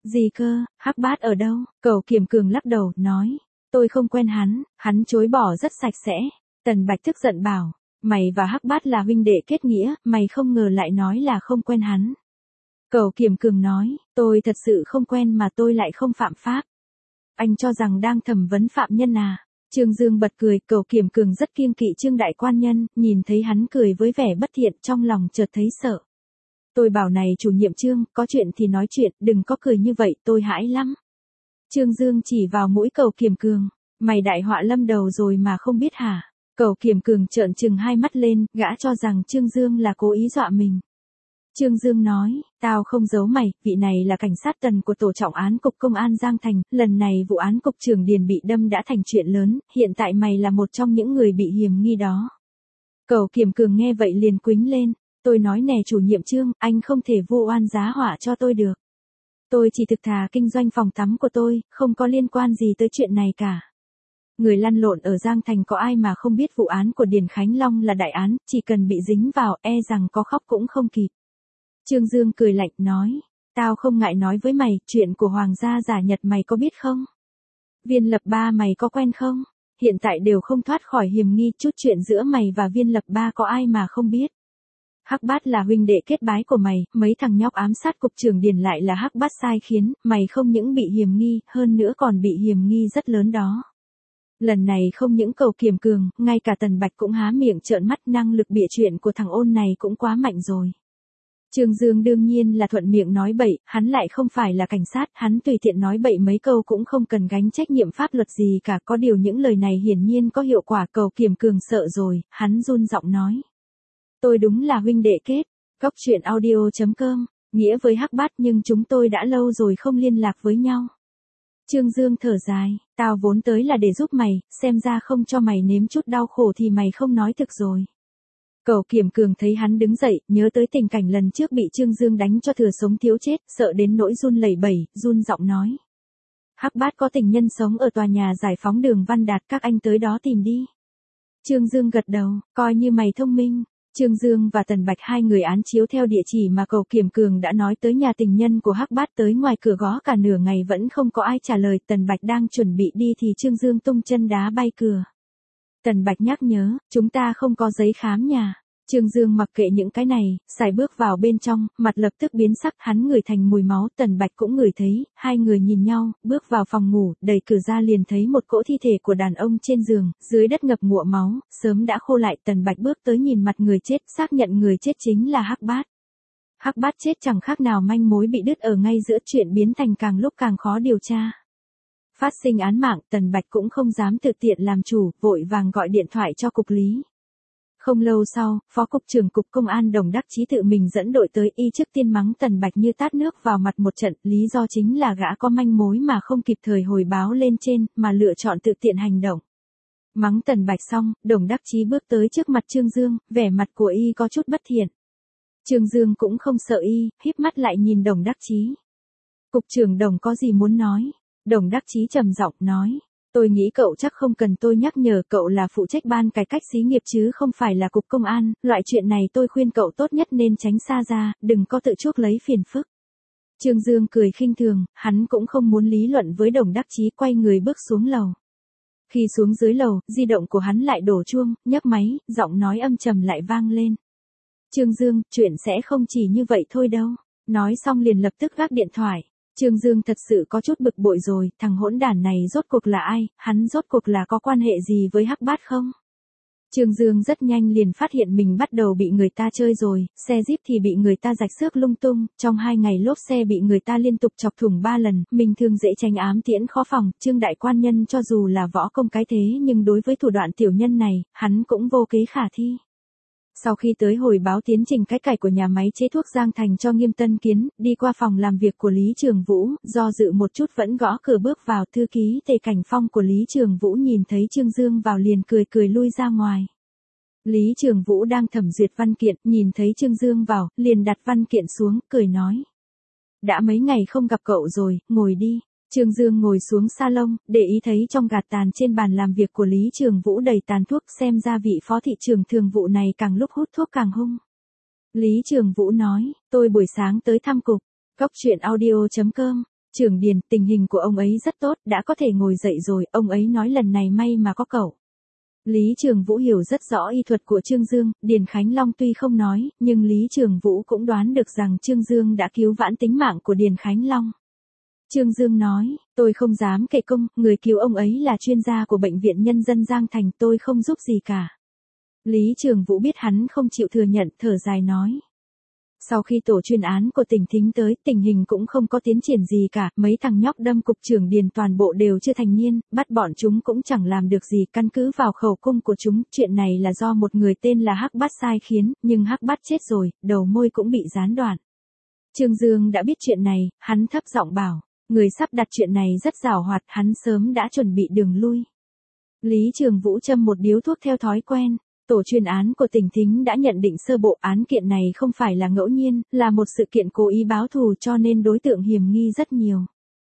Gì cơ, Hắc Bát ở đâu? Cẩu Kiểm Cường lắc đầu, nói. Tôi không quen hắn chối bỏ rất sạch sẽ. Tần Bạch tức giận bảo, mày và Hắc Bát là huynh đệ kết nghĩa, mày không ngờ lại nói là không quen hắn. Cẩu Kiểm Cường nói, tôi thật sự không quen mà tôi lại không phạm pháp. Anh cho rằng đang thẩm vấn phạm nhân à? Trương Dương bật cười, Cẩu Kiểm Cường rất kiêng kỵ Trương đại quan nhân, nhìn thấy hắn cười với vẻ bất thiện trong lòng chợt thấy sợ. Tôi bảo này chủ nhiệm Trương, có chuyện thì nói chuyện, đừng có cười như vậy, tôi hãi lắm. Trương Dương chỉ vào mũi Cẩu Kiểm Cường, mày đại họa lâm đầu rồi mà không biết hả? Cẩu Kiểm Cường trợn trừng hai mắt lên, gã cho rằng Trương Dương là cố ý dọa mình. Trương Dương nói, tao không giấu mày, vị này là cảnh sát Tần của tổ trọng án cục công an Giang Thành, lần này vụ án cục trưởng Điền bị đâm đã thành chuyện lớn, hiện tại mày là một trong những người bị hiểm nghi đó. Cẩu Kiểm Cường nghe vậy liền quýnh lên, tôi nói nè chủ nhiệm Trương, anh không thể vu oan giá họa cho tôi được. Tôi chỉ thực thà kinh doanh phòng tắm của tôi, không có liên quan gì tới chuyện này cả. Người lăn lộn ở Giang Thành có ai mà không biết vụ án của Điền Khánh Long là đại án, chỉ cần bị dính vào e rằng có khóc cũng không kịp. Trương Dương cười lạnh nói, tao không ngại nói với mày, chuyện của Hoàng gia giả Nhật mày có biết không? Viên Lập Ba mày có quen không? Hiện tại đều không thoát khỏi hiểm nghi, chút chuyện giữa mày và Viên Lập Ba có ai mà không biết. Hắc Bát là huynh đệ kết bái của mày, mấy thằng nhóc ám sát cục trưởng Điền lại là Hắc Bát sai khiến, mày không những bị hiểm nghi, hơn nữa còn bị hiểm nghi rất lớn đó. Lần này không những Cẩu Kiểm Cường, ngay cả Tần Bạch cũng há miệng trợn mắt, năng lực bịa chuyện của thằng ôn này cũng quá mạnh rồi. Trương Dương đương nhiên là thuận miệng nói bậy, hắn lại không phải là cảnh sát, hắn tùy tiện nói bậy mấy câu cũng không cần gánh trách nhiệm pháp luật gì cả, có điều những lời này hiển nhiên có hiệu quả. Cẩu Kiểm Cường sợ rồi, hắn run giọng nói. Tôi đúng là huynh đệ kết, Cóc Truyện Audio.com, nghĩa với Hắc Bát nhưng chúng tôi đã lâu rồi không liên lạc với nhau. Trương Dương thở dài, tao vốn tới là để giúp mày, xem ra không cho mày nếm chút đau khổ thì mày không nói thực rồi. Cẩu Kiểm Cường thấy hắn đứng dậy, nhớ tới tình cảnh lần trước bị Trương Dương đánh cho thừa sống thiếu chết, sợ đến nỗi run lẩy bẩy, run giọng nói. Hắc Bát có tình nhân sống ở tòa nhà giải phóng đường Văn Đạt, các anh tới đó tìm đi. Trương Dương gật đầu, coi như mày thông minh. Trương Dương và Tần Bạch hai người án chiếu theo địa chỉ mà Cẩu Kiểm Cường đã nói tới nhà tình nhân của Hắc Bát, tới ngoài cửa gõ cả nửa ngày vẫn không có ai trả lời. Tần Bạch đang chuẩn bị đi thì Trương Dương tung chân đá bay cửa. Tần Bạch nhắc nhớ, chúng ta không có giấy khám nhà. Trương Dương mặc kệ những cái này, sải bước vào bên trong, mặt lập tức biến sắc, hắn ngửi thành mùi máu, Tần Bạch cũng ngửi thấy, hai người nhìn nhau, bước vào phòng ngủ, đẩy cửa ra liền thấy một cỗ thi thể của đàn ông trên giường, dưới đất ngập ngụa máu, sớm đã khô lại. Tần Bạch bước tới nhìn mặt người chết, xác nhận người chết chính là Hắc Bát. Hắc Bát chết chẳng khác nào manh mối bị đứt ở ngay giữa, chuyện biến thành càng lúc càng khó điều tra. Phát sinh án mạng, Tần Bạch cũng không dám tự tiện làm chủ, vội vàng gọi điện thoại cho cục lý. Không lâu sau, Phó Cục trưởng Cục Công an Đồng Đắc Chí tự mình dẫn đội tới, y trước tiên mắng Tần Bạch như tát nước vào mặt một trận, lý do chính là gã có manh mối mà không kịp thời hồi báo lên trên, mà lựa chọn tự tiện hành động. Mắng Tần Bạch xong, Đồng Đắc Chí bước tới trước mặt Trương Dương, vẻ mặt của y có chút bất thiện. Trương Dương cũng không sợ y, híp mắt lại nhìn Đồng Đắc Chí. Cục trưởng Đồng có gì muốn nói? Đồng Đắc Chí trầm giọng nói. Tôi nghĩ cậu chắc không cần tôi nhắc nhở, cậu là phụ trách ban cải cách xí nghiệp chứ không phải là cục công an, loại chuyện này tôi khuyên cậu tốt nhất nên tránh xa ra, đừng có tự chuốc lấy phiền phức. Trương Dương cười khinh thường, hắn cũng không muốn lý luận với Đồng Đắc Chí, quay người bước xuống lầu. Khi xuống dưới lầu, di động của hắn lại đổ chuông, nhấc máy, giọng nói âm trầm lại vang lên. Trương Dương, chuyện sẽ không chỉ như vậy thôi đâu. Nói xong liền lập tức gác điện thoại. Trương Dương thật sự có chút bực bội rồi, thằng hỗn đản này rốt cuộc là ai, hắn rốt cuộc là có quan hệ gì với Hắc Bát không? Trương Dương rất nhanh liền phát hiện mình bắt đầu bị người ta chơi rồi, xe Jeep thì bị người ta rạch xước lung tung, trong 2 ngày lốp xe bị người ta liên tục chọc thủng 3 lần, mình thường dễ tránh ám tiễn khó phòng. Trương đại quan nhân cho dù là võ công cái thế nhưng đối với thủ đoạn tiểu nhân này, hắn cũng vô kế khả thi. Sau khi tới hồi báo tiến trình cách cải của nhà máy chế thuốc Giang Thành cho Nghiêm Tân Kiến, đi qua phòng làm việc của Lý Trường Vũ, do dự một chút vẫn gõ cửa bước vào. Thư ký Tề Cảnh Phong của Lý Trường Vũ nhìn thấy Trương Dương vào liền cười cười lui ra ngoài. Lý Trường Vũ đang thẩm duyệt văn kiện, nhìn thấy Trương Dương vào, liền đặt văn kiện xuống, cười nói. Đã mấy ngày không gặp cậu rồi, ngồi đi. Trương Dương ngồi xuống salon, để ý thấy trong gạt tàn trên bàn làm việc của Lý Trường Vũ đầy tàn thuốc, xem ra vị phó thị trưởng thường vụ này càng lúc hút thuốc càng hung. Lý Trường Vũ nói, tôi buổi sáng tới thăm cục, Cóc Truyện Audio.com, Trưởng Điền, tình hình của ông ấy rất tốt, đã có thể ngồi dậy rồi, ông ấy nói lần này may mà có cậu. Lý Trường Vũ hiểu rất rõ y thuật của Trương Dương, Điền Khánh Long tuy không nói, nhưng Lý Trường Vũ cũng đoán được rằng Trương Dương đã cứu vãn tính mạng của Điền Khánh Long. Trương Dương nói, tôi không dám kể công, người cứu ông ấy là chuyên gia của Bệnh viện Nhân dân Giang Thành, tôi không giúp gì cả. Lý Trường Vũ biết hắn không chịu thừa nhận, thở dài nói. Sau khi tổ chuyên án của tỉnh Thính tới, tình hình cũng không có tiến triển gì cả, mấy thằng nhóc đâm cục trưởng Điền toàn bộ đều chưa thành niên, bắt bọn chúng cũng chẳng làm được gì, căn cứ vào khẩu cung của chúng, chuyện này là do một người tên là Hắc Bát sai khiến, nhưng Hắc Bát chết rồi, đầu môi cũng bị gián đoạn. Trương Dương đã biết chuyện này, hắn thấp giọng bảo, người sắp đặt chuyện này rất giàu hoạt, hắn sớm đã chuẩn bị đường lui. Lý Trường Vũ châm một điếu thuốc theo thói quen. Tổ chuyên án của tỉnh Thính đã nhận định sơ bộ án kiện này không phải là ngẫu nhiên, là một sự kiện cố ý báo thù cho nên đối tượng hiểm nghi rất nhiều.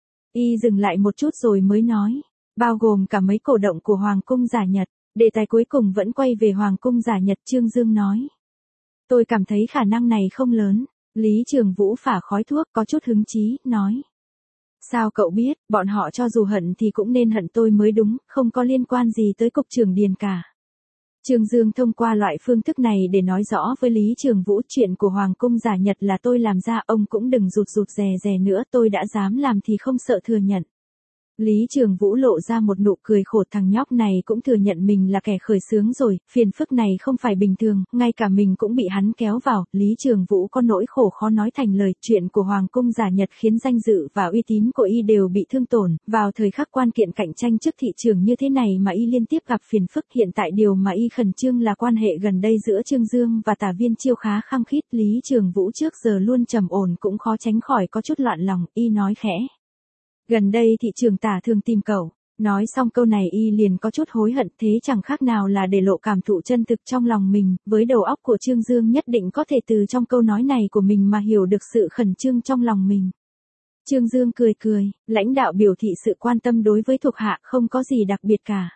Y dừng lại một chút rồi mới nói, bao gồm cả mấy cổ động của Hoàng cung giả Nhật, đề tài cuối cùng vẫn quay về Hoàng cung giả Nhật. Trương Dương nói. Tôi cảm thấy khả năng này không lớn. Lý Trường Vũ phả khói thuốc có chút hứng chí, nói. Sao cậu biết, bọn họ cho dù hận thì cũng nên hận tôi mới đúng, không có liên quan gì tới cục trưởng Điền cả. Trương Dương thông qua loại phương thức này để nói rõ với Lý Trường Vũ chuyện của Hoàng cung giả Nhật là tôi làm ra, ông cũng đừng rụt rè nữa, tôi đã dám làm thì không sợ thừa nhận. Lý Trường Vũ lộ ra một nụ cười khổ, thằng nhóc này cũng thừa nhận mình là kẻ khởi xướng rồi, phiền phức này không phải bình thường, ngay cả mình cũng bị hắn kéo vào. Lý Trường Vũ có nỗi khổ khó nói thành lời, chuyện của Hoàng cung giả Nhật khiến danh dự và uy tín của y đều bị thương tổn, vào thời khắc quan kiện cạnh tranh trước thị trường như thế này mà y liên tiếp gặp phiền phức. Hiện tại điều mà y khẩn trương là quan hệ gần đây giữa Trương Dương và Tả Viên Chiêu khá khăng khít. Lý Trường Vũ trước giờ luôn trầm ổn cũng khó tránh khỏi có chút loạn lòng, y nói khẽ. Gần đây thị trường Tả thường tìm cậu. Nói xong câu này y liền có chút hối hận, thế chẳng khác nào là để lộ cảm thụ chân thực trong lòng mình, với đầu óc của Trương Dương nhất định có thể từ trong câu nói này của mình mà hiểu được sự khẩn trương trong lòng mình. Trương Dương cười, lãnh đạo biểu thị sự quan tâm đối với thuộc hạ, không có gì đặc biệt cả.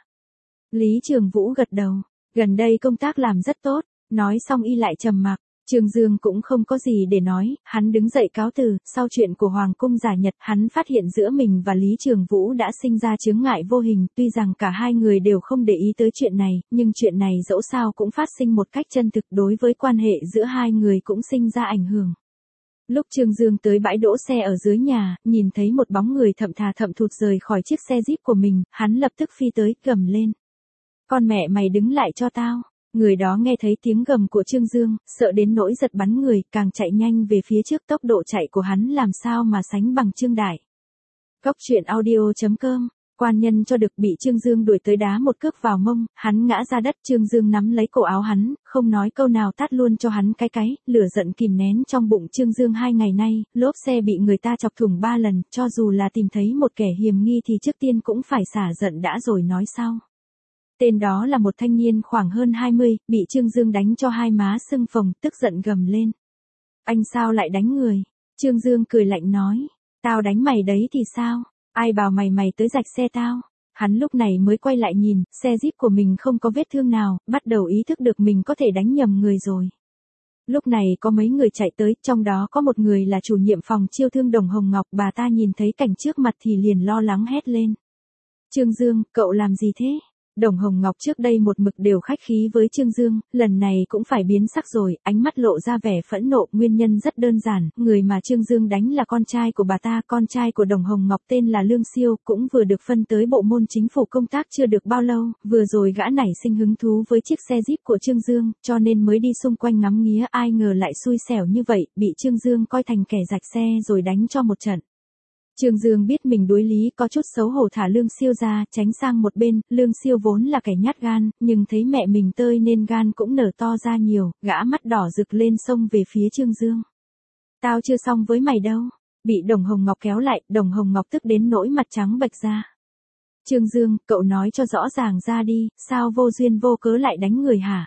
Lý Trường Vũ gật đầu, gần đây công tác làm rất tốt, nói xong y lại trầm mặc. Trương Dương cũng không có gì để nói, hắn đứng dậy cáo từ. Sau chuyện của Hoàng cung giả Nhật, hắn phát hiện giữa mình và Lý Trường Vũ đã sinh ra chướng ngại vô hình, tuy rằng cả hai người đều không để ý tới chuyện này, nhưng chuyện này dẫu sao cũng phát sinh một cách chân thực, đối với quan hệ giữa hai người cũng sinh ra ảnh hưởng. Lúc Trương Dương tới bãi đỗ xe ở dưới nhà, nhìn thấy một bóng người thậm thụt rời khỏi chiếc xe Jeep của mình, hắn lập tức phi tới, gầm lên. Con mẹ mày đứng lại cho tao. Người đó nghe thấy tiếng gầm của Trương Dương, sợ đến nỗi giật bắn người, càng chạy nhanh về phía trước. Tốc độ chạy của hắn làm sao mà sánh bằng Trương Đại. Cốc truyện audio.com, quan nhân cho được bị Trương Dương đuổi tới đá một cước vào mông, hắn ngã ra đất. Trương Dương nắm lấy cổ áo hắn, không nói câu nào tát luôn cho hắn cái, lửa giận kìm nén trong bụng Trương Dương 2 ngày nay, lốp xe bị người ta chọc thủng 3 lần, cho dù là tìm thấy một kẻ hiểm nghi thì trước tiên cũng phải xả giận đã rồi nói sau. Tên đó là một thanh niên khoảng hơn 20, bị Trương Dương đánh cho hai má sưng phồng, tức giận gầm lên. Anh sao lại đánh người? Trương Dương cười lạnh nói. Tao đánh mày đấy thì sao? Ai bảo mày tới rạch xe tao? Hắn lúc này mới quay lại nhìn, xe Jeep của mình không có vết thương nào, bắt đầu ý thức được mình có thể đánh nhầm người rồi. Lúc này có mấy người chạy tới, trong đó có một người là chủ nhiệm phòng chiêu thương Đồng Hồng Ngọc, bà ta nhìn thấy cảnh trước mặt thì liền lo lắng hét lên. Trương Dương, cậu làm gì thế? Đồng Hồng Ngọc trước đây một mực đều khách khí với Trương Dương, lần này cũng phải biến sắc rồi, ánh mắt lộ ra vẻ phẫn nộ. Nguyên nhân rất đơn giản, người mà Trương Dương đánh là con trai của bà ta, con trai của Đồng Hồng Ngọc tên là Lương Siêu, cũng vừa được phân tới bộ môn chính phủ công tác chưa được bao lâu, vừa rồi gã nảy sinh hứng thú với chiếc xe Jeep của Trương Dương, cho nên mới đi xung quanh ngắm nghía, ai ngờ lại xui xẻo như vậy, bị Trương Dương coi thành kẻ rạch xe rồi đánh cho một trận. Trương Dương biết mình đối lý, có chút xấu hổ thả Lương Siêu ra, tránh sang một bên. Lương Siêu vốn là kẻ nhát gan, nhưng thấy mẹ mình tơi nên gan cũng nở to ra nhiều, gã mắt đỏ rực lên xông về phía Trương Dương. Tao chưa xong với mày đâu. Bị Đồng Hồng Ngọc kéo lại, Đồng Hồng Ngọc tức đến nỗi mặt trắng bệch ra. Trương Dương, cậu nói cho rõ ràng ra đi, sao vô duyên vô cớ lại đánh người hả?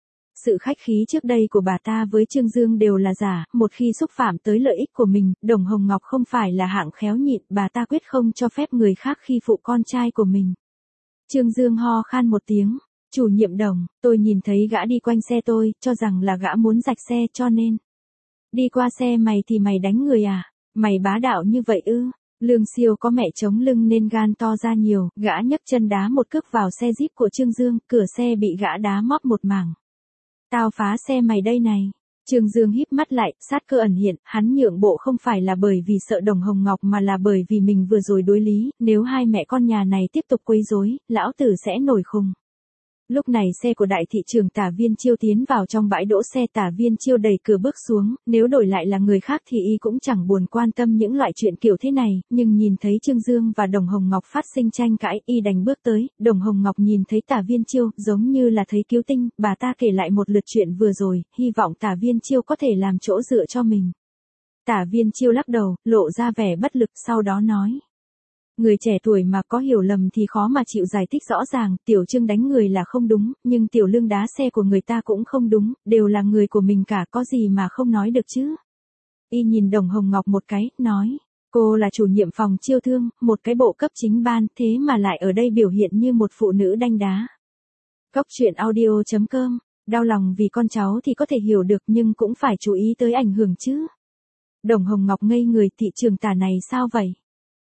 Sự khách khí trước đây của bà ta với Trương Dương đều là giả, một khi xúc phạm tới lợi ích của mình, Đồng Hồng Ngọc không phải là hạng khéo nhịn, bà ta quyết không cho phép người khác khi phụ con trai của mình. Trương Dương ho khan một tiếng, chủ nhiệm Đồng, tôi nhìn thấy gã đi quanh xe tôi, cho rằng là gã muốn rạch xe cho nên. Đi qua xe mày thì mày đánh người à? Mày bá đạo như vậy ư? Lương Siêu có mẹ chống lưng nên gan to ra nhiều, gã nhấc chân đá một cước vào xe Jeep của Trương Dương, cửa xe bị gã đá móp một mảng. Tao phá xe mày đây này. Trương Dương híp mắt lại, sát cơ ẩn hiện, hắn nhượng bộ không phải là bởi vì sợ Đồng Hồng Ngọc mà là bởi vì mình vừa rồi đối lý, nếu hai mẹ con nhà này tiếp tục quấy rối, lão tử sẽ nổi khùng. Lúc này xe của đại thị trưởng Tả Viên Chiêu tiến vào trong bãi đỗ xe. Tả Viên Chiêu đẩy cửa bước xuống, nếu đổi lại là người khác thì y cũng chẳng buồn quan tâm những loại chuyện kiểu thế này, nhưng nhìn thấy Trương Dương và Đồng Hồng Ngọc phát sinh tranh cãi, y đành bước tới. Đồng Hồng Ngọc nhìn thấy Tả Viên Chiêu, giống như là thấy cứu tinh, bà ta kể lại một lượt chuyện vừa rồi, hy vọng Tả Viên Chiêu có thể làm chỗ dựa cho mình. Tả Viên Chiêu lắc đầu, lộ ra vẻ bất lực, sau đó nói. Người trẻ tuổi mà có hiểu lầm thì khó mà chịu giải thích rõ ràng, Tiểu Trương đánh người là không đúng, nhưng Tiểu Lương đá xe của người ta cũng không đúng, đều là người của mình cả, có gì mà không nói được chứ. Y nhìn Đồng Hồng Ngọc một cái, nói, cô là chủ nhiệm phòng chiêu thương, một cái bộ cấp chính ban, thế mà lại ở đây biểu hiện như một phụ nữ đanh đá. Cốc truyện audio.com, đau lòng vì con cháu thì có thể hiểu được nhưng cũng phải chú ý tới ảnh hưởng chứ. Đồng Hồng Ngọc ngây người, thị trường Tả này sao vậy?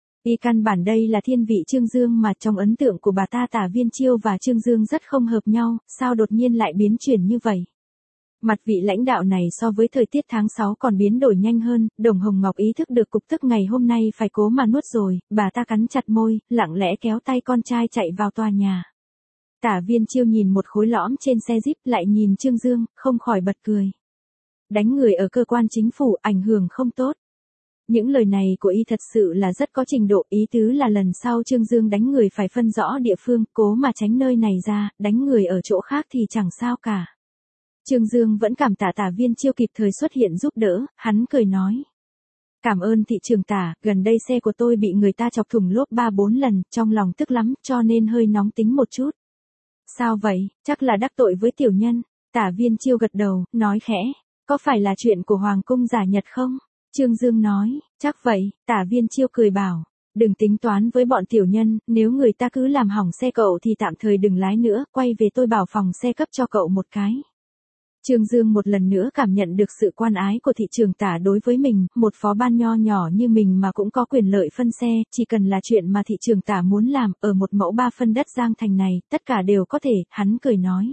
Y căn bản đây là thiên vị Trương Dương mà trong ấn tượng của bà ta Tả Viên Chiêu và Trương Dương rất không hợp nhau, sao đột nhiên lại biến chuyển như vậy? Mặt vị lãnh đạo này so với thời tiết tháng 6 còn biến đổi nhanh hơn, Đồng Hồng Ngọc ý thức được cục tức ngày hôm nay phải cố mà nuốt rồi, bà ta cắn chặt môi, lặng lẽ kéo tay con trai chạy vào tòa nhà. Tả Viên Chiêu nhìn một khối lõm trên xe Jeep lại nhìn Trương Dương, không khỏi bật cười. Đánh người ở cơ quan chính phủ ảnh hưởng không tốt. Những lời này của y thật sự là rất có trình độ, ý tứ là lần sau Trương Dương đánh người phải phân rõ địa phương, cố mà tránh nơi này ra, đánh người ở chỗ khác thì chẳng sao cả. Trương Dương vẫn cảm tạ Tả Viên Chiêu kịp thời xuất hiện giúp đỡ, hắn cười nói. Cảm ơn thị trường Tả, gần đây xe của tôi bị người ta chọc thủng lốp 3-4 lần, trong lòng tức lắm, cho nên hơi nóng tính một chút. Sao vậy, chắc là đắc tội với tiểu nhân. Tả Viên Chiêu gật đầu, nói khẽ, có phải là chuyện của Hoàng cung giả Nhật không? Trương Dương nói, chắc vậy. Tả Viên Chiêu cười bảo, đừng tính toán với bọn tiểu nhân, nếu người ta cứ làm hỏng xe cậu thì tạm thời đừng lái nữa, quay về tôi bảo phòng xe cấp cho cậu một cái. Trương Dương một lần nữa cảm nhận được sự quan ái của thị trường Tả đối với mình, một phó ban nho nhỏ như mình mà cũng có quyền lợi phân xe, chỉ cần là chuyện mà thị trường Tả muốn làm, ở một mẫu 3 phân đất Giang Thành này, tất cả đều có thể, hắn cười nói.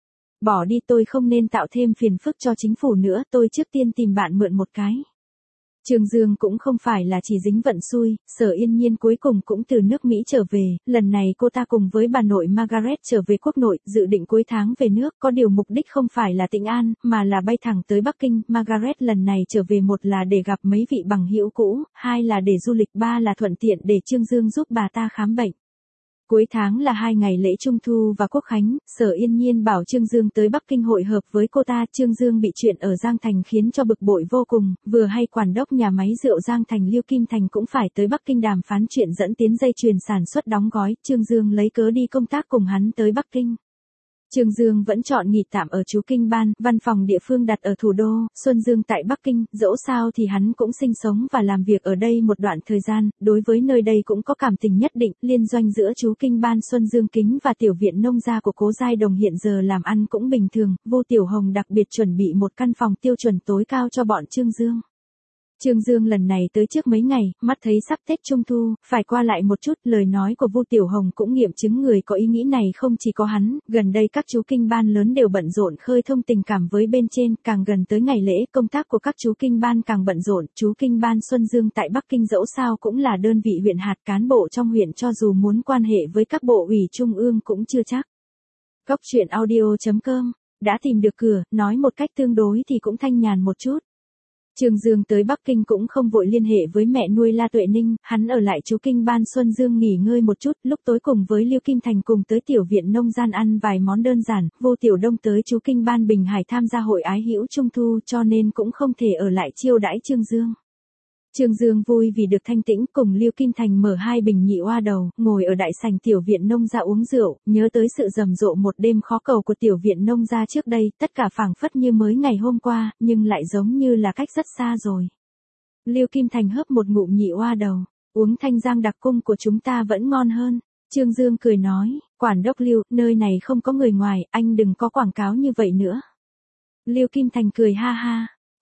Bỏ đi, tôi không nên tạo thêm phiền phức cho chính phủ nữa, tôi trước tiên tìm bạn mượn một cái. Trương Dương cũng không phải là chỉ dính vận xui, Sở Yên Nhiên cuối cùng cũng từ nước Mỹ trở về, lần này cô ta cùng với bà nội Margaret trở về quốc nội, dự định cuối tháng về nước, có điều mục đích không phải là Tịnh An, mà là bay thẳng tới Bắc Kinh. Margaret lần này trở về, một là để gặp mấy vị bằng hữu cũ, hai là để du lịch, ba là thuận tiện để Trương Dương giúp bà ta khám bệnh. Cuối tháng là 2 ngày lễ Trung Thu và Quốc Khánh, Sở Yên Nhiên bảo Trương Dương tới Bắc Kinh hội hợp với cô ta. Trương Dương bị chuyện ở Giang Thành khiến cho bực bội vô cùng, vừa hay quản đốc nhà máy rượu Giang Thành Lưu Kim Thành cũng phải tới Bắc Kinh đàm phán chuyện dẫn tiến dây chuyền sản xuất đóng gói, Trương Dương lấy cớ đi công tác cùng hắn tới Bắc Kinh. Trương Dương vẫn chọn nghỉ tạm ở Chú Kinh Ban, văn phòng địa phương đặt ở thủ đô, Xuân Dương tại Bắc Kinh, dẫu sao thì hắn cũng sinh sống và làm việc ở đây một đoạn thời gian, đối với nơi đây cũng có cảm tình nhất định. Liên doanh giữa Chú Kinh Ban Xuân Dương Kính và tiểu viện nông gia của Cố Giai Đồng hiện giờ làm ăn cũng bình thường, Vô Tiểu Hồng đặc biệt chuẩn bị một căn phòng tiêu chuẩn tối cao cho bọn Trương Dương. Trương Dương lần này tới trước mấy ngày, mắt thấy sắp Tết Trung Thu, phải qua lại một chút, lời nói của Vu Tiểu Hồng cũng nghiệm chứng người có ý nghĩ này không chỉ có hắn, gần đây các chú kinh ban lớn đều bận rộn khơi thông tình cảm với bên trên, càng gần tới ngày lễ, công tác của các chú kinh ban càng bận rộn. Chú Kinh Ban Xuân Dương tại Bắc Kinh dẫu sao cũng là đơn vị huyện hạt, cán bộ trong huyện cho dù muốn quan hệ với các bộ ủy trung ương cũng chưa chắc. Cốc truyện audio.com, đã tìm được cửa, nói một cách tương đối thì cũng thanh nhàn một chút. Trương Dương tới Bắc Kinh cũng không vội liên hệ với mẹ nuôi La Tuệ Ninh, hắn ở lại Chú Kinh Ban Xuân Dương nghỉ ngơi một chút, lúc tối cùng với Lưu Kim Thành cùng tới tiểu viện nông gian ăn vài món đơn giản. Vô Tiểu Đông tới Chú Kinh Ban Bình Hải tham gia hội ái hữu Trung Thu cho nên cũng không thể ở lại chiêu đãi Trương Dương. Trương Dương vui vì được thanh tĩnh, cùng Lưu Kim Thành mở 2 bình nhị oa đầu, ngồi ở đại sảnh tiểu viện nông gia uống rượu, nhớ tới sự rầm rộ một đêm khó cầu của tiểu viện nông gia trước đây, tất cả phảng phất như mới ngày hôm qua, nhưng lại giống như là cách rất xa rồi. Lưu Kim Thành hớp một ngụm nhị oa đầu, uống Thanh Giang đặc cung của chúng ta vẫn ngon hơn. Trương Dương cười nói, quản đốc Lưu, nơi này không có người ngoài, anh đừng có quảng cáo như vậy nữa. Lưu Kim Thành cười ha ha.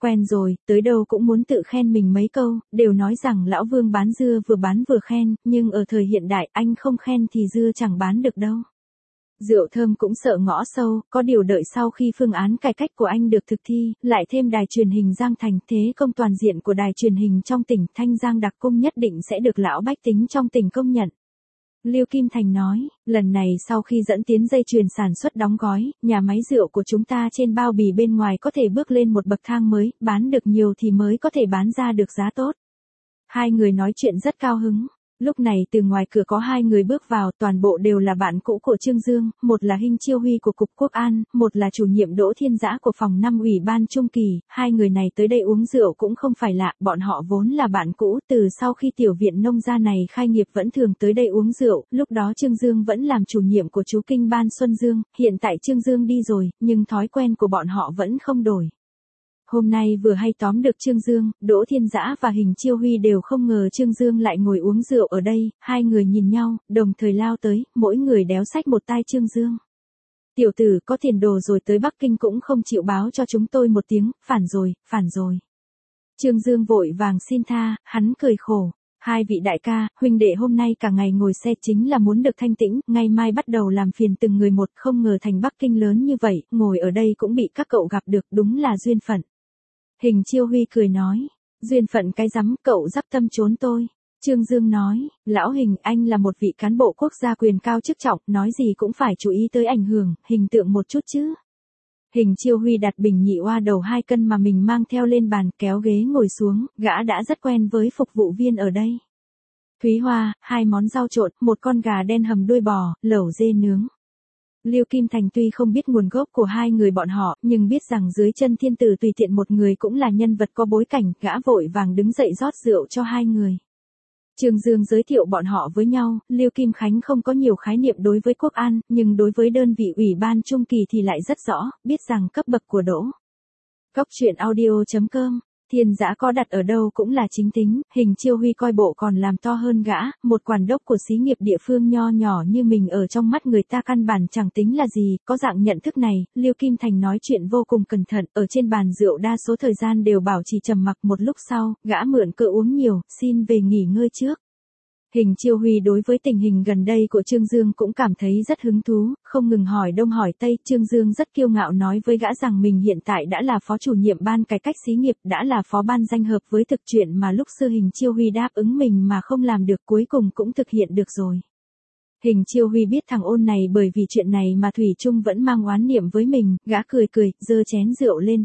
Quen rồi, tới đâu cũng muốn tự khen mình mấy câu, đều nói rằng lão Vương bán dưa vừa bán vừa khen, nhưng ở thời hiện đại anh không khen thì dưa chẳng bán được đâu. Rượu thơm cũng sợ ngõ sâu, có điều đợi sau khi phương án cải cách của anh được thực thi, lại thêm đài truyền hình Giang Thành, thế công toàn diện của đài truyền hình trong tỉnh Thanh Giang đặc cung nhất định sẽ được lão bách tính trong tỉnh công nhận. Lưu Kim Thành nói, lần này sau khi dẫn tiến dây chuyền sản xuất đóng gói, nhà máy rượu của chúng ta trên bao bì bên ngoài có thể bước lên một bậc thang mới, bán được nhiều thì mới có thể bán ra được giá tốt. Hai người nói chuyện rất cao hứng. Lúc này từ ngoài cửa có hai người bước vào, toàn bộ đều là bạn cũ của Trương Dương, một là Hình Chiêu Huy của Cục Quốc an, một là chủ nhiệm Đỗ Thiên Dã của phòng 5 Ủy ban Trung kỳ, hai người này tới đây uống rượu cũng không phải lạ, bọn họ vốn là bạn cũ, từ sau khi tiểu viện nông gia này khai nghiệp vẫn thường tới đây uống rượu, lúc đó Trương Dương vẫn làm chủ nhiệm của chú Kinh Ban Xuân Dương, hiện tại Trương Dương đi rồi, nhưng thói quen của bọn họ vẫn không đổi. Hôm nay vừa hay tóm được Trương Dương, Đỗ Thiên Dã và Hình Chiêu Huy đều không ngờ Trương Dương lại ngồi uống rượu ở đây, hai người nhìn nhau, đồng thời lao tới, mỗi người đéo xách một tai Trương Dương. Tiểu tử có tiền đồ rồi tới Bắc Kinh cũng không chịu báo cho chúng tôi một tiếng, phản rồi, phản rồi. Trương Dương vội vàng xin tha, hắn cười khổ. Hai vị đại ca, huynh đệ hôm nay cả ngày ngồi xe chính là muốn được thanh tĩnh, ngày mai bắt đầu làm phiền từng người một, không ngờ thành Bắc Kinh lớn như vậy, ngồi ở đây cũng bị các cậu gặp được, đúng là duyên phận. Hình Chiêu Huy cười nói, duyên phận cái rắm, cậu dắp tâm trốn tôi. Trương Dương nói, lão Hình, anh là một vị cán bộ quốc gia quyền cao chức trọng, nói gì cũng phải chú ý tới ảnh hưởng, hình tượng một chút chứ. Hình Chiêu Huy đặt bình nhị oa đầu 2 cân mà mình mang theo lên bàn, kéo ghế ngồi xuống, gã đã rất quen với phục vụ viên ở đây. Thúy Hoa, 2 món rau trộn, 1 con gà đen hầm đuôi bò, lẩu dê nướng. Lưu Kim Thành tuy không biết nguồn gốc của hai người bọn họ, nhưng biết rằng dưới chân thiên tử tùy tiện một người cũng là nhân vật có bối cảnh, gã vội vàng đứng dậy rót rượu cho hai người. Trương Dương giới thiệu bọn họ với nhau, Lưu Kim Khánh không có nhiều khái niệm đối với Quốc an, nhưng đối với đơn vị Ủy ban Trung kỳ thì lại rất rõ, biết rằng cấp bậc của Đỗ. Cóc truyện audio.com, Thiên Dã có đặt ở đâu cũng là chính tính, Hình Chiêu Huy coi bộ còn làm to hơn gã, một quản đốc của xí nghiệp địa phương nho nhỏ như mình ở trong mắt người ta căn bản chẳng tính là gì, có dạng nhận thức này, Lưu Kim Thành nói chuyện vô cùng cẩn thận, ở trên bàn rượu đa số thời gian đều bảo trì trầm mặc, một lúc sau, gã mượn cớ uống nhiều, xin về nghỉ ngơi trước. Hình Chiêu Huy đối với tình hình gần đây của Trương Dương cũng cảm thấy rất hứng thú, không ngừng hỏi đông hỏi tây, Trương Dương rất kiêu ngạo nói với gã rằng mình hiện tại đã là phó chủ nhiệm ban cải cách xí nghiệp, đã là phó ban danh hợp với thực chuyện mà lúc xưa Hình Chiêu Huy đáp ứng mình mà không làm được, cuối cùng cũng thực hiện được rồi. Hình Chiêu Huy biết thằng ôn này bởi vì chuyện này mà thủy chung vẫn mang oán niệm với mình, gã cười cười, giơ chén rượu lên,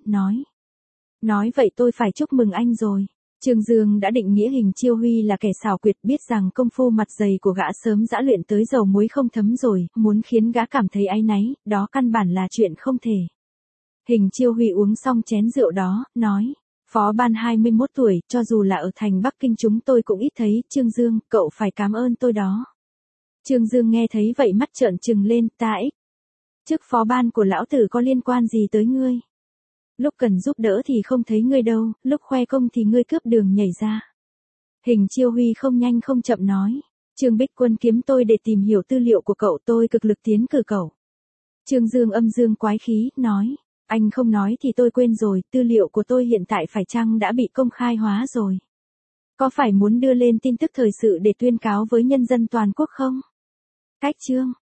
nói vậy tôi phải chúc mừng anh rồi. Trương Dương đã định nghĩa Hình Chiêu Huy là kẻ xảo quyệt, biết rằng công phu mặt dày của gã sớm dã luyện tới dầu muối không thấm rồi, muốn khiến gã cảm thấy áy náy, đó căn bản là chuyện không thể. Hình Chiêu Huy uống xong chén rượu đó, nói, phó ban 21 tuổi, cho dù là ở thành Bắc Kinh chúng tôi cũng ít thấy, Trương Dương, cậu phải cảm ơn tôi đó. Trương Dương nghe thấy vậy mắt trợn trừng lên, ta ích. Chức phó ban của lão tử có liên quan gì tới ngươi? Lúc cần giúp đỡ thì không thấy ngươi đâu, lúc khoe công thì ngươi cướp đường nhảy ra. Hình Chiêu Huy không nhanh không chậm nói, Trương Bích Quân kiếm tôi để tìm hiểu tư liệu của cậu, tôi cực lực tiến cử cậu. Trương Dương âm dương quái khí, nói, anh không nói thì tôi quên rồi, tư liệu của tôi hiện tại phải chăng đã bị công khai hóa rồi? Có phải muốn đưa lên tin tức thời sự để tuyên cáo với nhân dân toàn quốc không? Cách chương